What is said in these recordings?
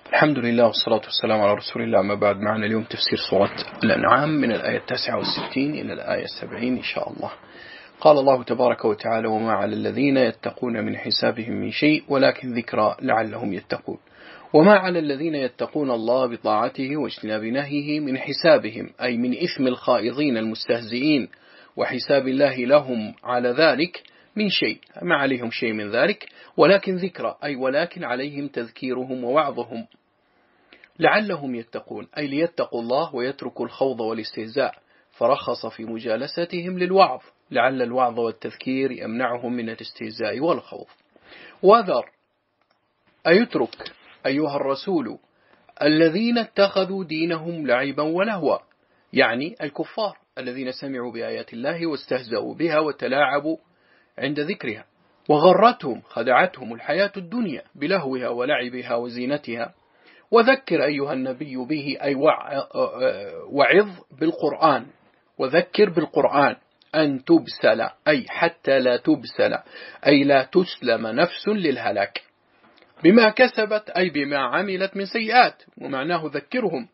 الحمد لله والصلاة والسلام على رسول الله. ما بعد، معنا اليوم تفسير سورة الأنعام من الآية 69 إلى الآية 70 إن شاء الله. قال الله تبارك وتعالى: وما على الذين يتقون من حسابهم من شيء ولكن ذكرى لعلهم يتقون. وما على الذين يتقون الله بطاعته واجتناب نهيه من حسابهم، أي من إثم الخائضين المستهزئين، وحساب الله لهم على ذلك من شيء، ما عليهم شيء من ذلك، ولكن ذكرى، أي ولكن عليهم تذكيرهم ووعظهم لعلهم يتقون، أي ليتقوا الله ويتركوا الخوض والاستهزاء، فرخص في مجالستهم للوعظ، لعل الوعظ والتذكير يمنعهم من الاستهزاء والخوض. وذر، أيترك أيها الرسول الذين اتخذوا دينهم لعبا ولهوا، يعني الكفار الذين سمعوا بآيات الله واستهزأوا بها وتلاعبوا عند ذكرها، وغرتهم خدعتهم الحياة الدنيا بلهوها ولعبها وزينتها. وذكر أيها النبي به، أي وعظ بالقرآن، وذكر بالقرآن أن تبسل، أي حتى لا تبسل، أي لا تسلم نفس للهلاك بما كسبت، أي بما عملت من سيئات. ومعناه ذكرهم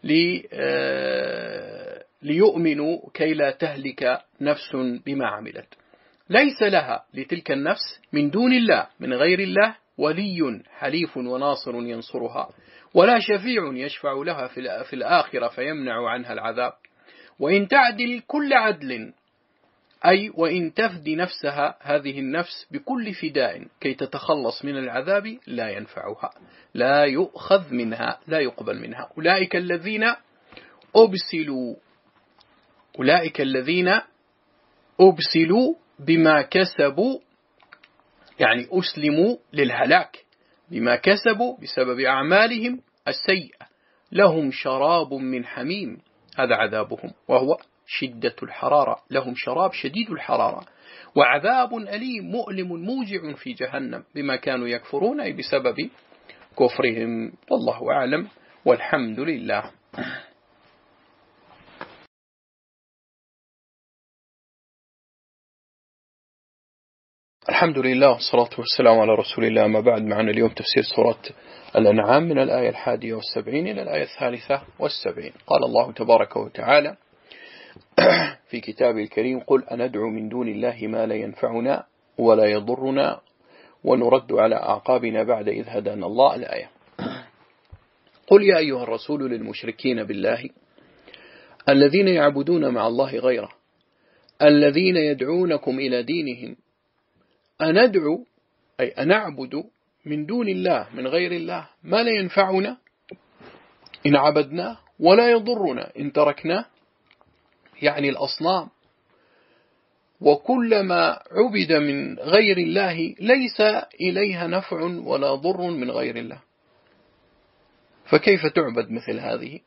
ليؤمنوا كي لا تهلك نفس بما عملت. ليس لها لتلك النفس من دون الله، من غير الله، ولي حليف وناصر ينصرها، ولا شفيع يشفع لها في الآخرة فيمنع عنها العذاب. وإن تعدل كل عدل، أي وإن تفدي نفسها هذه النفس بكل فداء كي تتخلص من العذاب، لا ينفعها، لا يؤخذ منها، لا يقبل منها. أولئك الذين أبسلوا بما كسبوا، يعني أسلموا للهلاك بما كسبوا بسبب أعمالهم السيئة، لهم شراب من حميم، هذا عذابهم، وهو شدة الحرارة، لهم شراب شديد الحرارة، وعذاب أليم مؤلم موجع في جهنم بما كانوا يكفرون، أي بسبب كفرهم. والله أعلم، والحمد لله. الحمد لله والصلاة والسلام على رسول الله. ما بعد، معنا اليوم تفسير سورة الأنعام من الآية 71 إلى الآية 73. قال الله تبارك وتعالى في كتابه الكريم: قل أندعو من دون الله ما لا ينفعنا ولا يضرنا ونرد على أعقابنا بعد إذ هدانا الله. الآية: قل يا أيها الرسول للمشركين بالله الذين يعبدون مع الله غيره، الذين يدعونكم إلى دينهم، أندعو، أي أنعبد من دون الله، من غير الله، ما لا ينفعنا إن عبدناه ولا يضرنا إن تركناه، يعني الأصنام، وكلما عبد من غير الله ليس إليها نفع ولا ضر من غير الله، فكيف تعبد مثل هذه؟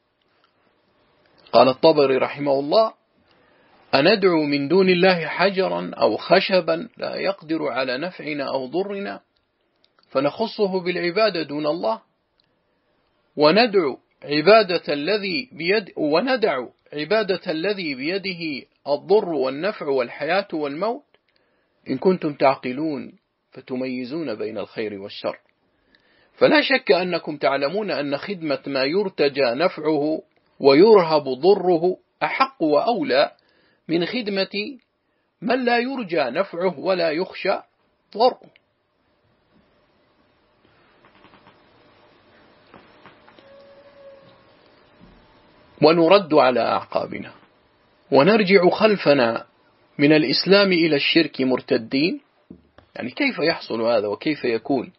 قال الطبري رحمه الله: أندعو من دون الله حجرا أو خشبا لا يقدر على نفعنا أو ضرنا فنخصه بالعبادة دون الله، وندع عبادة الذي بيده الضر والنفع والحياة والموت، إن كنتم تعقلون فتميزون بين الخير والشر. فلا شك أنكم تعلمون أن خدمة ما يرتجى نفعه ويرهب ضره أحق وأولى من خدمة من لا يرجى نفعه ولا يخشى ضره. ونرد على أعقابنا ونرجع خلفنا من الإسلام إلى الشرك مرتدين، يعني كيف يحصل هذا وكيف يكون؟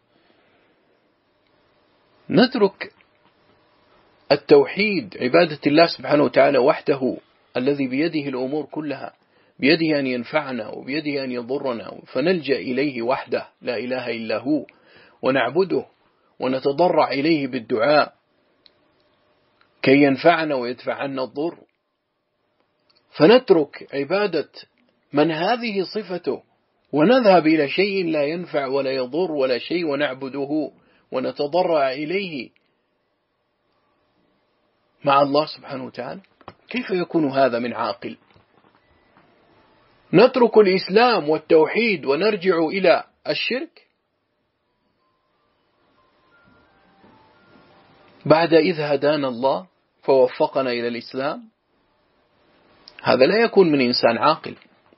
نترك التوحيد، عبادة الله سبحانه وتعالى وحده الذي بيده الأمور كلها، بيده أن ينفعنا وبيده أن يضرنا، فنلجأ إليه وحده لا إله إلا هو، ونعبده ونتضرع إليه بالدعاء كي ينفعنا ويدفع عنا الضر، فنترك عبادة من هذه صفته ونذهب إلى شيء لا ينفع ولا يضر ولا شيء ونعبده ونتضرع إليه مع الله سبحانه وتعالى. كيف يكون هذا من عاقل؟ نترك الإسلام والتوحيد ونرجع إلى الشرك؟ بعد إذ هدانا الله فوفقنا إلى الإسلام؟ هذا لا يكون من إنسان عاقل.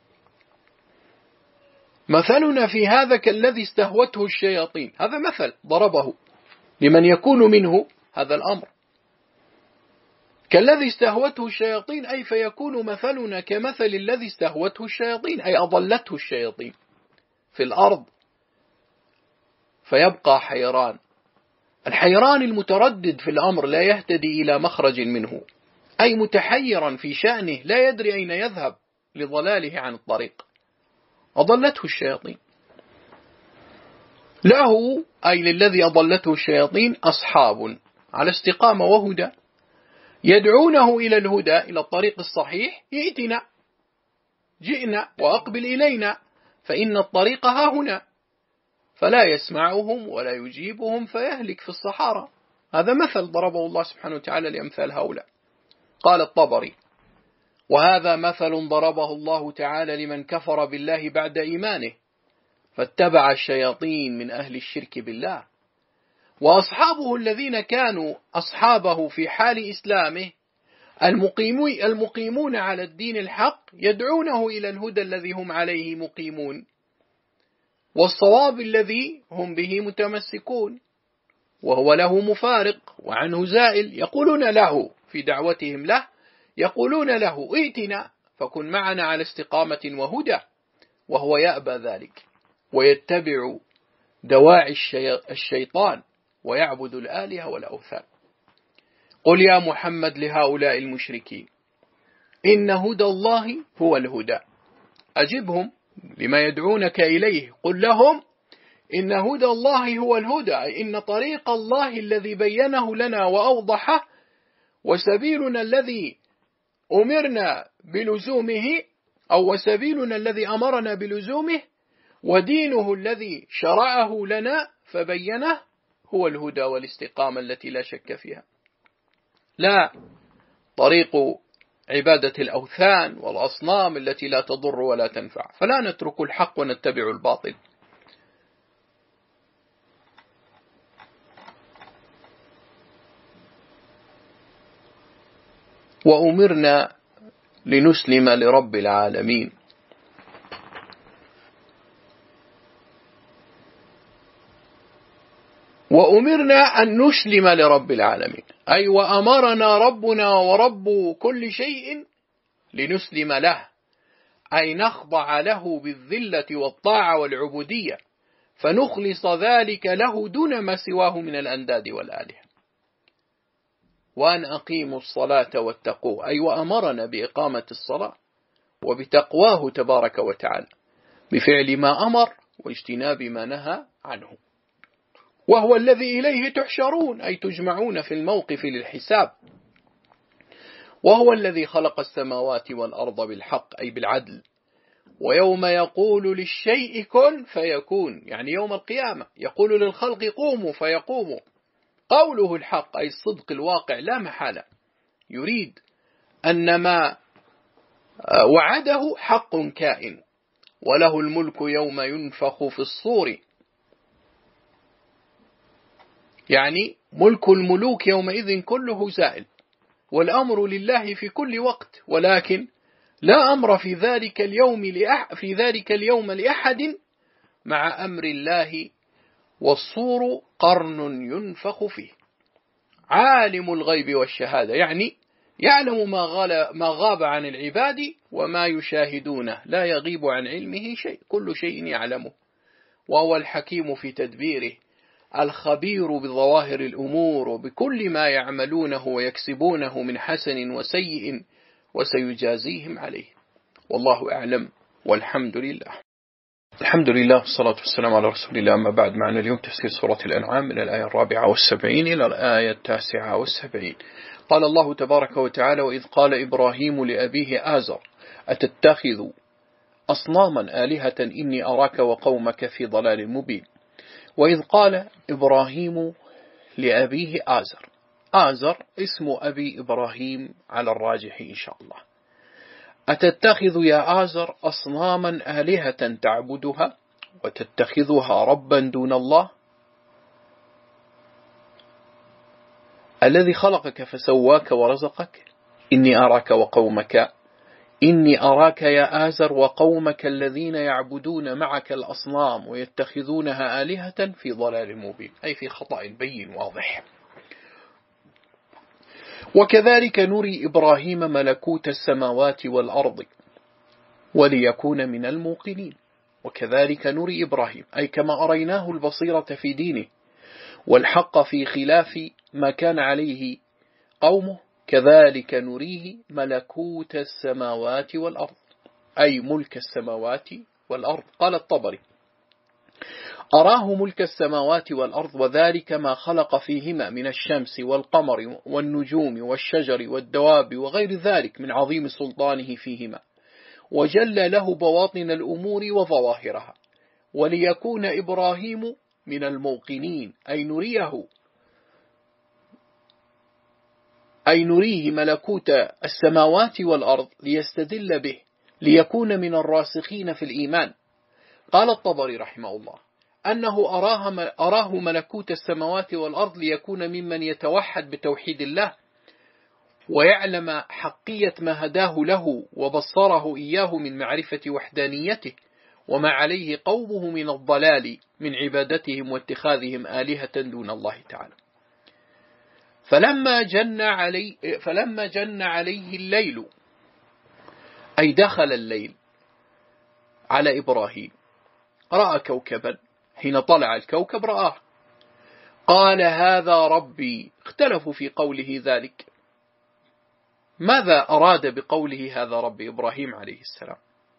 مثلنا في هذا كالذي استهوته الشياطين، هذا مثل ضربه لمن يكون منه هذا الأمر. كالذي استهوته الشياطين، أي فيكون مثلنا كمثل الذي استهوته الشياطين، أي أضلته الشياطين في الأرض فيبقى حيران. الحيران المتردد في الأمر لا يهتدي إلى مخرج منه، أي متحيرا في شأنه لا يدري أين يذهب لضلاله عن الطريق، أضلته الشياطين. له أي للذي أضلته الشياطين أصحاب على استقامة وهدى يدعونه إلى الهدى، إلى الطريق الصحيح، ائتنا، جئنا وأقبل إلينا فإن الطريق ها هنا، فلا يسمعهم ولا يجيبهم فيهلك في الصحارى. هذا مثل ضربه الله سبحانه وتعالى لأمثال هؤلاء. قال الطبري: وهذا مثل ضربه الله تعالى لمن كفر بالله بعد إيمانه فاتبع الشياطين من أهل الشرك بالله، وأصحابه الذين كانوا أصحابه في حال إسلامه المقيمون على الدين الحق يدعونه إلى الهدى الذي هم عليه مقيمون والصواب الذي هم به متمسكون، وهو له مفارق وعنه زائل. يقولون له في دعوتهم له، يقولون له ائتنا فكن معنا على استقامة وهدى، وهو يأبى ذلك ويتبع دواعي الشيطان ويعبد الآلهة والأوثان. قل يا محمد لهؤلاء المشركين إن هدى الله هو الهدى، أجبهم لما يدعونك إليه، قل لهم إن هدى الله هو الهدى، أي إن طريق الله الذي بينه لنا وأوضحه، وسبيلنا الذي أمرنا بلزومه، أو وسبيلنا الذي أمرنا بلزومه، ودينه الذي شرعه لنا فبينه، هو الهدى والاستقامة التي لا شك فيها، لا طريق عبادة الأوثان والأصنام التي لا تضر ولا تنفع. فلا نترك الحق ونتبع الباطل. وأمرنا لنسلم لرب العالمين. وأمرنا أن نسلم لرب العالمين، أي وأمرنا ربنا ورب كل شيء لنسلم له، أي نخضع له بالذلة والطاعة والعبودية، فنخلص ذلك له دون ما سواه من الأنداد والآلهة. وأن أقيموا الصلاة واتقوه، أي وأمرنا بإقامة الصلاة وبتقواه تبارك وتعالى، بفعل ما أمر واجتناب ما نهى عنه، وهو الذي إليه تحشرون، أي تجمعون في الموقف للحساب. وهو الذي خلق السماوات والأرض بالحق، أي بالعدل. ويوم يقول للشيء كن فيكون، يعني يوم القيامة يقول للخلق قوموا فيقوموا. قوله الحق، أي الصدق الواقع لا محالة، يريد أن ما وعده حق كائن، وله الملك يوم ينفخ في الصور، يعني ملك الملوك يومئذ كله زائل، والأمر لله في كل وقت، ولكن لا أمر في ذلك اليوم لأحد مع أمر الله، والصور قرن ينفخ فيه. عالم الغيب والشهادة، يعني يعلم ما غاب عن العباد وما يشاهدونه، لا يغيب عن علمه شيء، كل شيء يعلمه. وهو الحكيم في تدبيره، الخبير بظواهر الأمور وبكل ما يعملونه ويكسبونه من حسن وسيء، وسيجازيهم عليه. والله أعلم، والحمد لله. الحمد لله والصلاة والسلام على رسول الله. أما بعد، معنا اليوم تفسير سورة الأنعام من الآية 74 إلى الآية 79. قال الله تبارك وتعالى: وإذ قال إبراهيم لأبيه آزر أتتخذ أصناما آلهة إني أراك وقومك في ضلال مبين. وإذ قال إبراهيم لأبيه آزر، آزر اسم أبي إبراهيم على الراجح إن شاء الله. أتتخذ يا آزر أصناما آلهة تعبدها وتتخذها ربا دون الله؟ الذي خلقك فسواك ورزقك إني أراك يا آزر وقومك الذين يعبدون معك الأصنام ويتخذونها آلهة في ضلال مبين، أي في خطأ بين واضح. وكذلك نري إبراهيم ملكوت السماوات والأرض وليكون من الموقنين. وكذلك نري إبراهيم، أي كما أريناه البصيرة في دينه والحق في خلاف ما كان عليه قومه، كذلك نريه ملكوت السماوات والأرض، أي ملك السماوات والأرض. قال الطبري: أراه ملك السماوات والأرض وذلك ما خلق فيهما من الشمس والقمر والنجوم والشجر والدواب وغير ذلك من عظيم سلطانه فيهما، وجل له بواطن الأمور وظواهرها، وليكون إبراهيم من الموقنين، أي نريه ملكوت السماوات والأرض ليستدل به، ليكون من الراسخين في الإيمان. قال الطبري رحمه الله أنه أراه ملكوت السماوات والأرض ليكون ممن يتوحد بتوحيد الله ويعلم حقية ما هداه له وبصره إياه من معرفة وحدانيته وما عليه قومه من الضلال من عبادتهم واتخاذهم آلهة دون الله تعالى. فلما جن عليه الليل، أي دخل الليل على إبراهيم، رأى كوكبا، حين طلع الكوكب رآه، قال هذا ربي. اختلفوا في قوله ذلك، ماذا أراد بقوله هذا ربي إبراهيم عليه السلام؟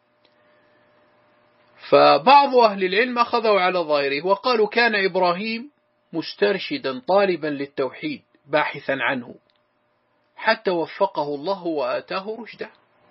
فبعض أهل العلم أخذوا على ظاهره وقالوا كان إبراهيم مسترشدا طالبا للتوحيد باحثا عنه حتى وفقه الله وآتاه رشده.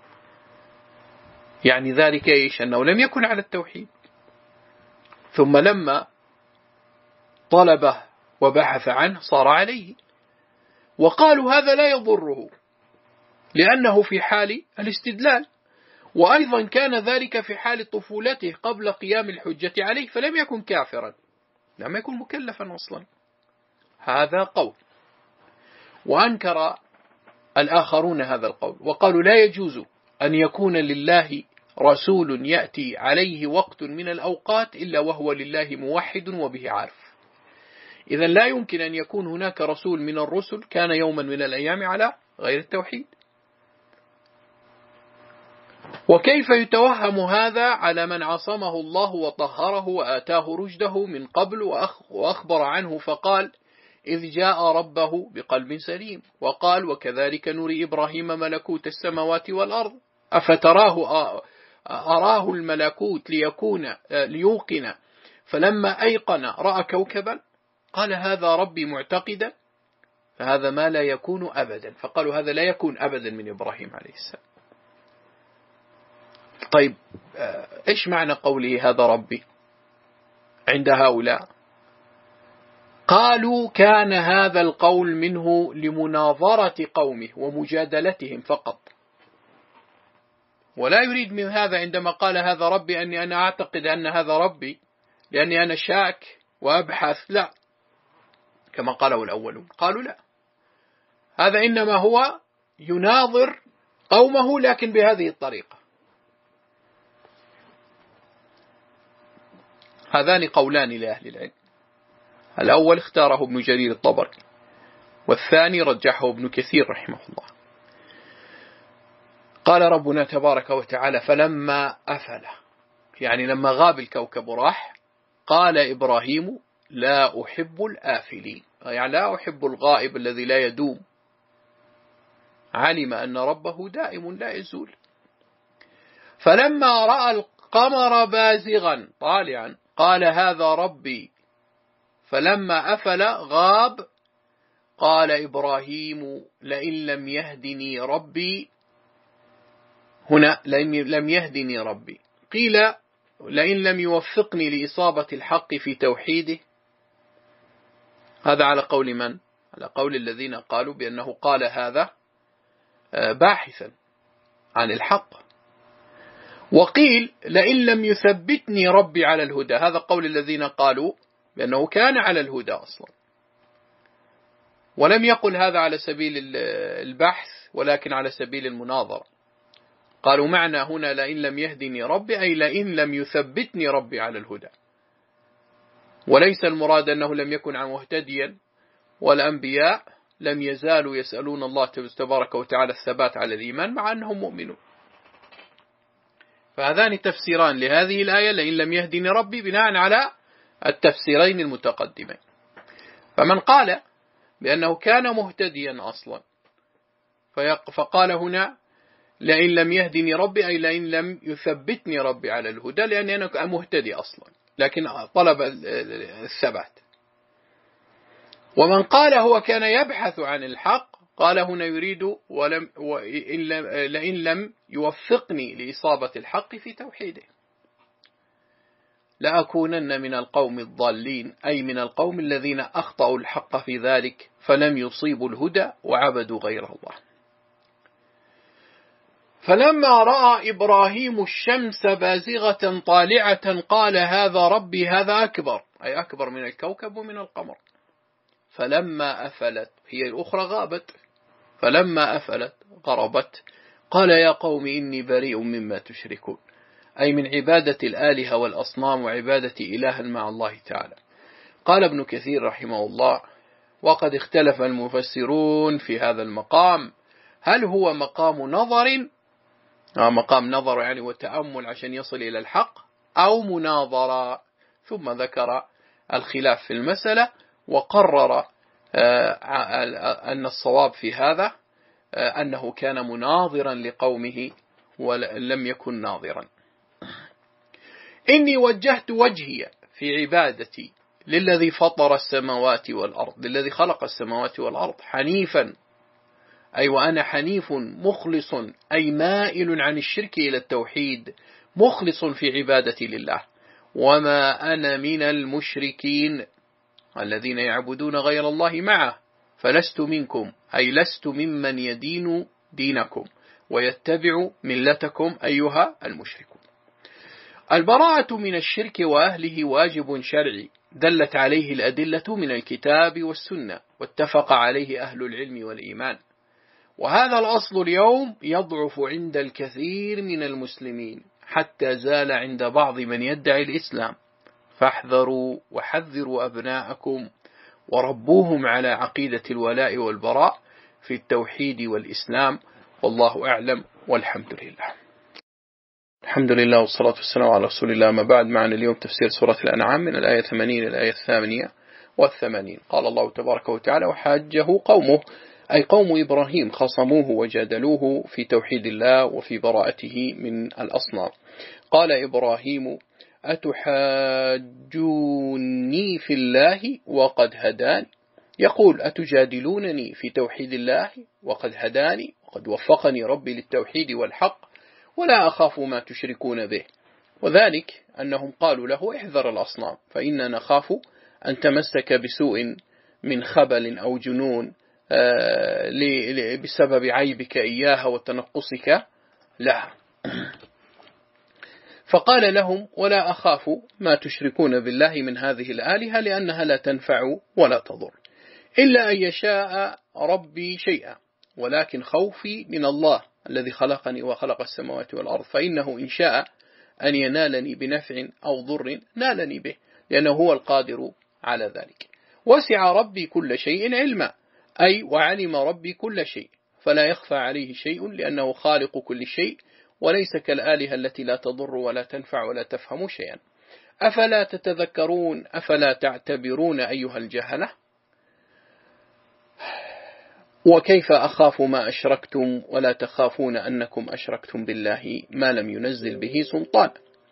يعني ذلك إيش؟ أنه لم يكن على التوحيد، ثم لما طلبه وبحث عنه صار عليه. وقالوا هذا لا يضره لأنه في حال الاستدلال، وأيضا كان ذلك في حال طفولته قبل قيام الحجة عليه، فلم يكن كافرا، لم يكن مكلفا أصلا. هذا قول. وأنكر الآخرون هذا القول وقالوا لا يجوز أن يكون لله رسول يأتي عليه وقت من الأوقات إلا وهو لله موحد وبه عارف. إذن لا يمكن أن يكون هناك رسول من الرسل كان يوما من الأيام على غير التوحيد. وكيف يتوهم هذا على من عصمه الله وطهره وآتاه رشده من قبل وأخبر عنه فقال إذ جاء ربه بقلب سليم، وقال وكذلك نري إبراهيم ملكوت السماوات والأرض أفتراه أراه الملكوت ليوقن، فلما أيقن رأى كوكبا قال هذا ربي معتقدا، فهذا ما لا يكون أبدا. فقالوا هذا لا يكون أبدا من إبراهيم عليه السلام. طيب إيش معنى قوله هذا ربي عند هؤلاء؟ قالوا كان هذا القول منه لمناظرة قومه ومجادلتهم فقط، ولا يريد من هذا عندما قال هذا ربي أني أنا أعتقد أن هذا ربي لأني أنا شاك وأبحث، لا، كما قاله الأولون. قالوا لا، هذا إنما هو يناظر قومه لكن بهذه الطريقة. هذان قولان لأهل العلم، الأول اختاره ابن جرير الطبري، والثاني رجحه ابن كثير رحمه الله. قال ربنا تبارك وتعالى فلما أفل، يعني لما غاب الكوكب وراح، قال إبراهيم لا أحب الآفلين، يعني لا أحب الغائب الذي لا يدوم، علم أن ربه دائم لا يزول. فلما رأى القمر بازغا طالعا قال هذا ربي، فلما أفل غاب قال إبراهيم لئن لم يهدني ربي، هنا لم يهدني ربي، قيل لئن لم يوفقني لإصابة الحق في توحيده. هذا على قول من؟ على قول الذين قالوا بأنه قال هذا باحثا عن الحق. وقيل لئن لم يثبتني ربي على الهدى، هذا قول الذين قالوا بأنه كان على الهدى أصلا. ولم يقل هذا على سبيل البحث ولكن على سبيل المناظرة. قالوا معنى هنا لئن لم يهدني ربي أي لئن لم يثبتني ربي على الهدى، وليس المراد أنه لم يكن مهتديا، والأنبياء لم يزالوا يسألون الله تبارك وتعالى الثبات على الإيمان مع أنهم مؤمنون. فهذان تفسيران لهذه الآية لئن لم يهدني ربي بناء على التفسيرين المتقدمين. فمن قال بأنه كان مهتديا أصلا فقال هنا لئن لم يهدني ربي أي لئن لم يثبتني ربي على الهدى، لأني أنا مهتدي أصلا لكن طلب الثبات. ومن قال هو كان يبحث عن الحق قال هنا يريد لئن لم يوفقني لإصابة الحق في توحيده لأكونن من القوم الضالين، أي من القوم الذين أخطأوا الحق في ذلك فلم يصيبوا الهدى وعبدوا غير الله. فلما رأى إبراهيم الشمس بازغة طالعة قال هذا ربي هذا أكبر، أي أكبر من الكوكب ومن القمر. فلما أفلت، هي الأخرى غابت، فلما أفلت غربت قال يا قوم إني بريء مما تشركون، أي من عبادة الآلهة والأصنام وعبادة إله مع الله تعالى. قال ابن كثير رحمه الله وقد اختلف المفسرون في هذا المقام، هل هو مقام نظر مقام نظر يعني وتأمل عشان يصل إلى الحق، أو مناظرة، ثم ذكر الخلاف في المسألة وقرر أن الصواب في هذا أنه كان مناظرا لقومه ولم يكن ناظرا. إني وجهت وجهي في عبادتي للذي فطر السماوات والأرض، للذي خلق السماوات والأرض حنيفا، أي وأنا حنيف مخلص، أي مائل عن الشرك إلى التوحيد، مخلص في عبادتي لله، وما أنا من المشركين الذين يعبدون غير الله معه، فلست منكم، أي لست ممن يدين دينكم ويتبع ملتكم أيها المشركون. البراءة من الشرك وأهله واجب شرعي دلت عليه الأدلة من الكتاب والسنة واتفق عليه أهل العلم والإيمان، وهذا الأصل اليوم يضعف عند الكثير من المسلمين حتى زال عند بعض من يدعي الإسلام، فاحذروا وحذروا أبناءكم وربوهم على عقيدة الولاء والبراء في التوحيد والإسلام، والله أعلم والحمد لله. الحمد لله والصلاة والسلام على رسول الله. ما بعد، معنا اليوم تفسير سورة الأنعام من الآية 80 إلى الآية 88. قال الله تبارك وتعالى وحاجه قومه، أي قوم إبراهيم خصموه وجادلوه في توحيد الله وفي براءته من الأصنام. قال إبراهيم أتحاجوني في الله وقد هداني، يقول أتجادلونني في توحيد الله وقد هداني وقد وفقني ربي للتوحيد والحق ولا أخاف ما تشركون به. وذلك أنهم قالوا له احذر الأصنام فإننا نخاف أن تمسك بسوء من خبل أو جنون بسبب عيبك إياها وتنقصك لها. فقال لهم ولا أخاف ما تشركون بالله من هذه الآلهة لأنها لا تنفع ولا تضر إلا أن يشاء ربي شيئا، ولكن خوفي من الله الذي خلقني وخلق السماوات والأرض، فإنه إن شاء أن ينالني بنفع أو ضر نالني به لأنه هو القادر على ذلك. وسع ربي كل شيء علما، أي وعلم ربي كل شيء فلا يخفى عليه شيء لأنه خالق كل شيء وليس كالآلهة التي لا تضر ولا تنفع ولا تفهم شيئا. أفلا تتذكرون أفلا تعتبرون أيها الجهلة؟ وكيف أخاف ما أشركتم ولا تخافون أنكم أشركتم بالله ما لم ينزل به سلطان.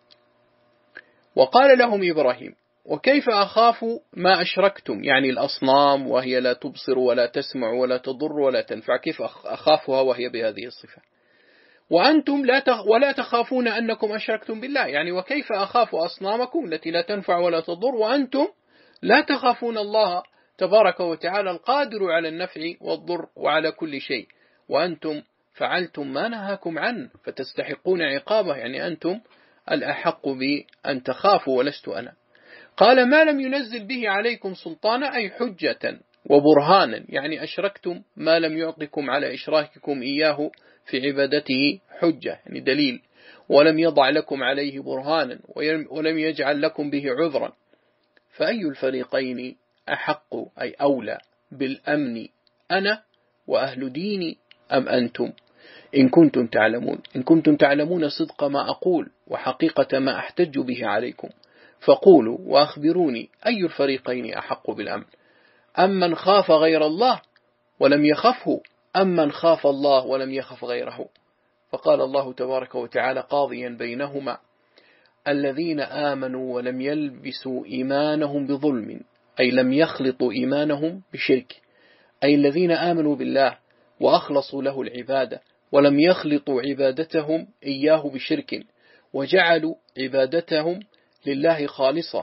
وقال لهم إبراهيم وكيف أخاف ما أشركتم، يعني الأصنام وهي لا تبصر ولا تسمع ولا تضر ولا تنفع، كيف أخافها وهي بهذه الصفة؟ وأنتم ولا تخافون أنكم أشركتم بالله، يعني وكيف أخاف أصنامكم التي لا تنفع ولا تضر وأنتم لا تخافون الله تبارك وتعالى القادر على النفع والضر وعلى كل شيء، وأنتم فعلتم ما نهاكم عنه فتستحقون عقابه، يعني أنتم الأحق بأن تخافوا ولست أنا. قال ما لم ينزل به عليكم سلطانا، أي حجة وبرهانا يعني أشركتم ما لم يعطكم على إشراككم إياه في عبادته حجة يعني دليل، ولم يضع لكم عليه برهانا ولم يجعل لكم به عذرا، فأي الفريقين أحق أي أولى بالأمن، أنا وأهل ديني أم أنتم؟ إن كنتم تعلمون صدق ما أقول وحقيقة ما أحتج به عليكم، فقولوا وأخبروني أي الفريقين أحق بالأمن، أمن خاف غير الله ولم يخفه، أمن خاف الله ولم يخف غيره. فقال الله تبارك وتعالى قاضيا بينهما: الذين آمنوا ولم يلبسوا إيمانهم بظلم، أي لم يخلطوا إيمانهم بشرك، أي الذين آمنوا بالله وأخلصوا له العبادة ولم يخلطوا عبادتهم إياه بشرك، وجعلوا عبادتهم لله خالصة،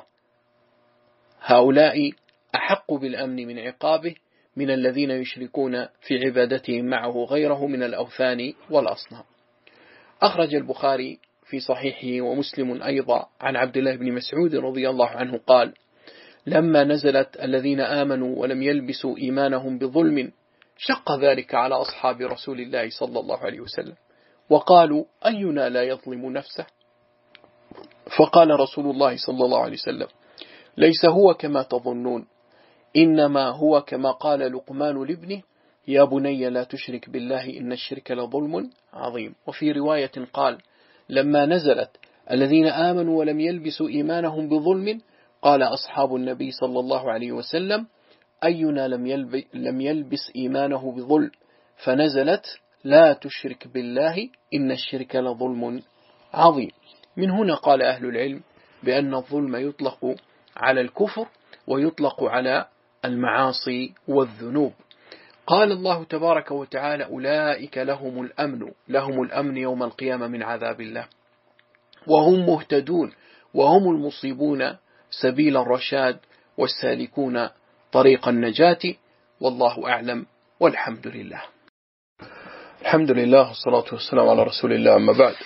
هؤلاء أحق بالأمن من عقابه من الذين يشركون في عبادتهم معه غيره من الأوثان والأصنام. أخرج البخاري في صحيحه ومسلم أيضا عن عبد الله بن مسعود رضي الله عنه قال: لما نزلت الذين آمنوا ولم يلبسوا إيمانهم بظلم شق ذلك على أصحاب رسول الله صلى الله عليه وسلم، وقالوا: أينا لا يظلم نفسه؟ فقال رسول الله صلى الله عليه وسلم: ليس هو كما تظنون، إنما هو كما قال لقمان لابنه: يا بني لا تشرك بالله إن الشرك لظلم عظيم. وفي رواية قال: لما نزلت الذين آمنوا ولم يلبسوا إيمانهم بظلم قال أصحاب النبي صلى الله عليه وسلم: أينا لم يلبس إيمانه بظلم؟ فنزلت: لا تشرك بالله إن الشرك لظلم عظيم. من هنا قال أهل العلم بأن الظلم يطلق على الكفر ويطلق على المعاصي والذنوب. قال الله تبارك وتعالى: أولئك لهم الأمن يوم القيامة من عذاب الله وهم مهتدون وهم المصيبون سبيل الرشاد والسالكون طريق النجاة، والله أعلم والحمد لله. الحمد لله والصلاة والسلام على رسول الله، أما بعد.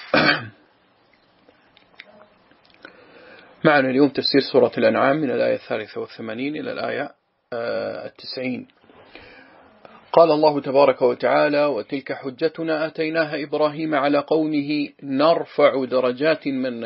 معنا اليوم تفسير سورة الأنعام من الآية 83 إلى الآية 90. قال الله تبارك وتعالى: وتلك حجتنا آتيناها إبراهيم على قومه نرفع درجات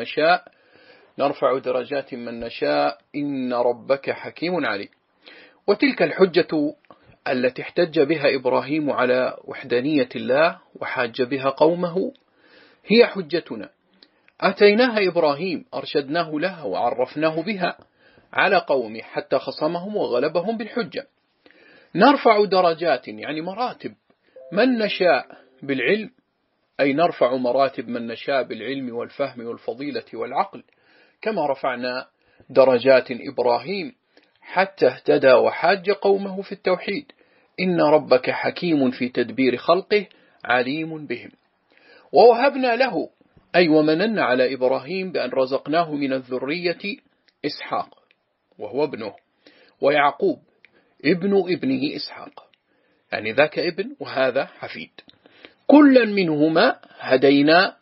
من نشاء إن ربك حكيم عليم. وتلك الحجة التي احتج بها إبراهيم على وحدانية الله وحاج بها قومه هي حجتنا آتيناها إبراهيم، أرشدناه لها وعرفناه بها على قومه حتى خصمهم وغلبهم بالحجة. نرفع درجات يعني مراتب من نشاء بالعلم، أي نرفع مراتب من نشاء بالعلم والفهم والفضيلة والعقل، كما رفعنا درجات إبراهيم حتى اهتدى وحاج قومه في التوحيد. إن ربك حكيم في تدبير خلقه عليم بهم. ووهبنا له أي ومننا على إبراهيم بأن رزقناه من الذرية إسحاق وهو ابنه، ويعقوب ابن ابنه إسحاق، يعني ذاك ابن وهذا حفيد. كلا منهما هدينا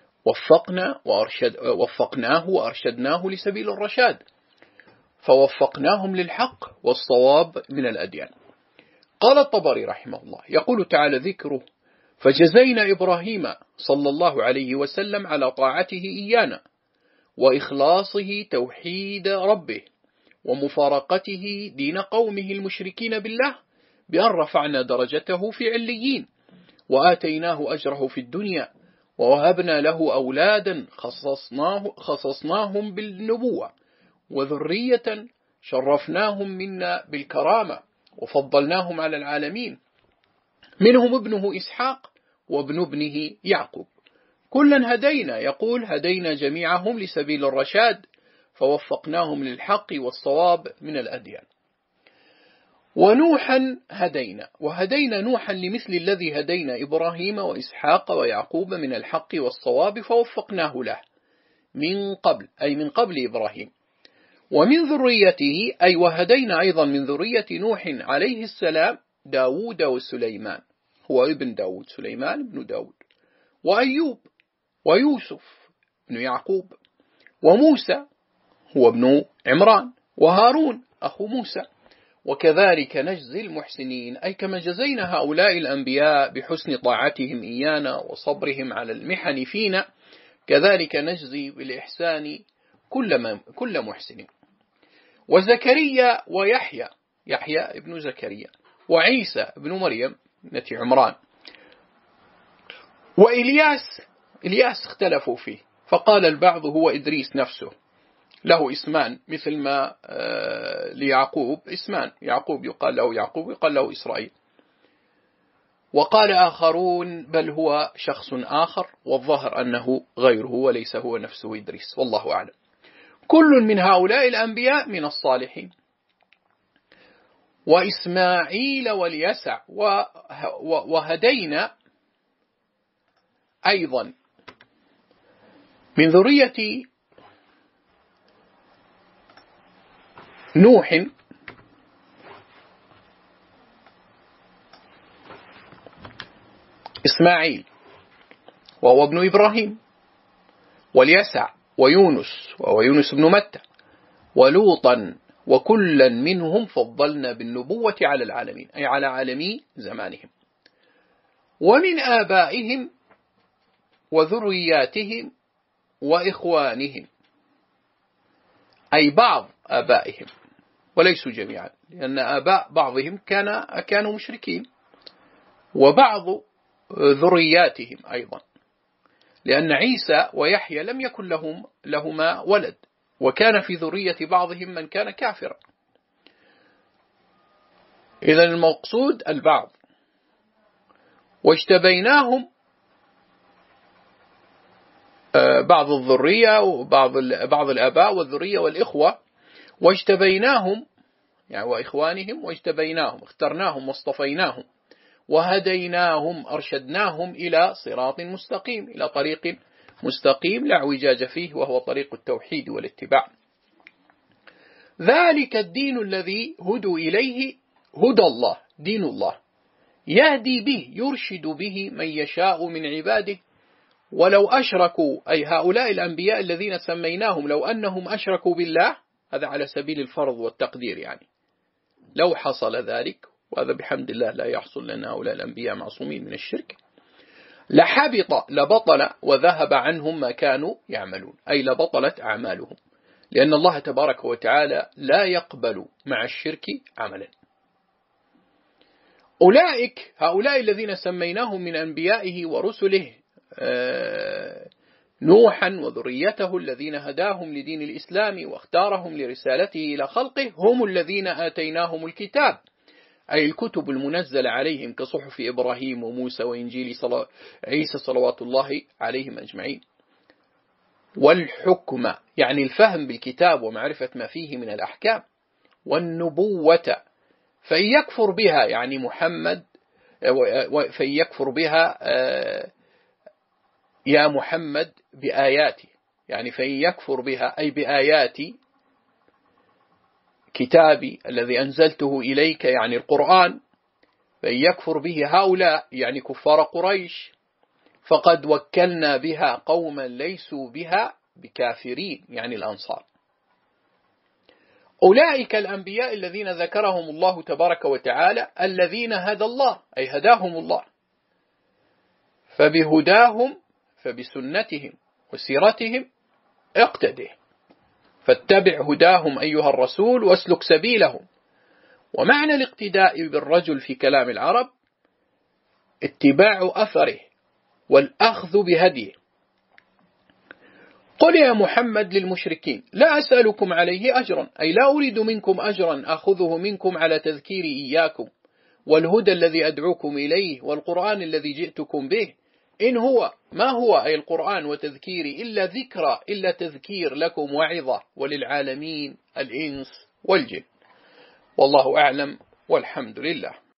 وفقناه وأرشدناه لسبيل الرشاد، فوفقناهم للحق والصواب من الأديان. قال الطبري رحمه الله يقول تعالى ذكره: فجزينا إبراهيم صلى الله عليه وسلم على طاعته إيانا وإخلاصه توحيد ربه ومفارقته دين قومه المشركين بالله بأن رفعنا درجته في عليين وآتيناه أجره في الدنيا ووهبنا له أولادا خصصناهم بالنبوة وذرية شرفناهم منا بالكرامة وفضلناهم على العالمين، منهم ابنه إسحاق وابن ابنه يعقوب. كلا هدينا، يقول هدينا جميعهم لسبيل الرشاد فوفقناهم للحق والصواب من الأديان. ونوحا هدينا، وهدينا نوحا لمثل الذي هدينا إبراهيم وإسحاق ويعقوب من الحق والصواب فوفقناه له من قبل، أي من قبل إبراهيم. ومن ذريته أي وهدينا أيضا من ذرية نوح عليه السلام داود وسليمان، هو ابن داود، سليمان ابن داود، وأيوب ويوسف ابن يعقوب، وموسى هو ابن عمران، وهارون أخو موسى، وكذلك نجزي المحسنين، أي كما جزينا هؤلاء الأنبياء بحسن طاعتهم إيانا وصبرهم على المحن فينا، كذلك نجزي بالإحسان كل محسن. وزكريا ويحيى، يحيى ابن زكريا، وعيسى ابن مريم ابنة عمران، وإلياس، إلياس اختلفوا فيه، فقال البعض هو إدريس نفسه، له اسمان مثل ما ليعقوب اسمان، يعقوب يقال له يعقوب يقال له إسرائيل. وقال آخرون بل هو شخص آخر، والظاهر أنه غيره وليس هو نفسه إدريس، والله أعلم. كل من هؤلاء الأنبياء من الصالحين. وإسماعيل واليسع، وهدينا أيضا من ذرية نوح إسماعيل وهو ابن إبراهيم، واليسع ويونس وهو يونس بن متى، ولوطا، وكلا منهم فضلنا بالنبوة على العالمين، أي على عالمي زمانهم. ومن آبائهم وذرياتهم وإخوانهم، أي بعض آبائهم وليسوا جميعا، لأن آباء بعضهم كانوا مشركين، وبعض ذرياتهم أيضا، لأن عيسى ويحيى لم يكن لهما ولد، وكان في ذرية بعضهم من كان كافرا. إذن المقصود البعض. واجتبيناهم، بعض الذرية وبعض الآباء والذرية والإخوة، واجتبيناهم يعني وإخوانهم، واجتبيناهم اخترناهم واصطفيناهم، وهديناهم أرشدناهم إلى صراط مستقيم، إلى طريق مستقيم لا اعوجاج فيه، وهو طريق التوحيد والاتباع. ذلك الدين الذي هدوا إليه، هدى الله، دين الله، يهدي به يرشد به من يشاء من عباده ولو أشركوا، أي هؤلاء الأنبياء الذين سميناهم لو أنهم أشركوا بالله، هذا على سبيل الفرض والتقدير، يعني لو حصل ذلك، وهذا بحمد الله لا يحصل لأن هؤلاء الأنبياء معصومين من الشرك، لحبط لبطل وذهب عنهم ما كانوا يعملون، أي لبطلت أعمالهم، لأن الله تبارك وتعالى لا يقبل مع الشرك عملا. أولئك هؤلاء الذين سميناهم من أنبيائه ورسله نوحا وذريته الذين هداهم لدين الإسلام واختارهم لرسالته إلى خلقه، هم الذين آتيناهم الكتاب، أي الكتب المنزلة عليهم كصحف إبراهيم وموسى وإنجيل عيسى صلوات الله عليهم أجمعين. والحكم يعني الفهم بالكتاب ومعرفة ما فيه من الأحكام. والنبوة، فإن يكفر بها يعني محمد، فإن يكفر بها يا محمد بآياتي، يعني فإن يكفر بها أي بآيات كتابي الذي أنزلته إليك يعني القرآن، فإن يكفر به هؤلاء يعني كفار قريش، فقد وكلنا بها قوما ليسوا بها بكافرين يعني الأنصار. أولئك الأنبياء الذين ذكرهم الله تبارك وتعالى الذين هدى الله، أي هداهم الله، فبهداهم فبسنتهم وسيرتهم اقتده، فاتبع هداهم أيها الرسول واسلك سبيلهم. ومعنى الاقتداء بالرجل في كلام العرب اتباع أثره والأخذ بهديه. قل يا محمد للمشركين لا أسألكم عليه أجرا، أي لا أريد منكم أجرا أخذه منكم على تذكير إياكم والهدى الذي أدعوكم إليه والقرآن الذي جئتكم به، إن هو ما هو أي القرآن وتذكيري إلا ذكرى، إلا تذكير لكم وعظة وللعالمين الإنس والجن. والله أعلم والحمد لله.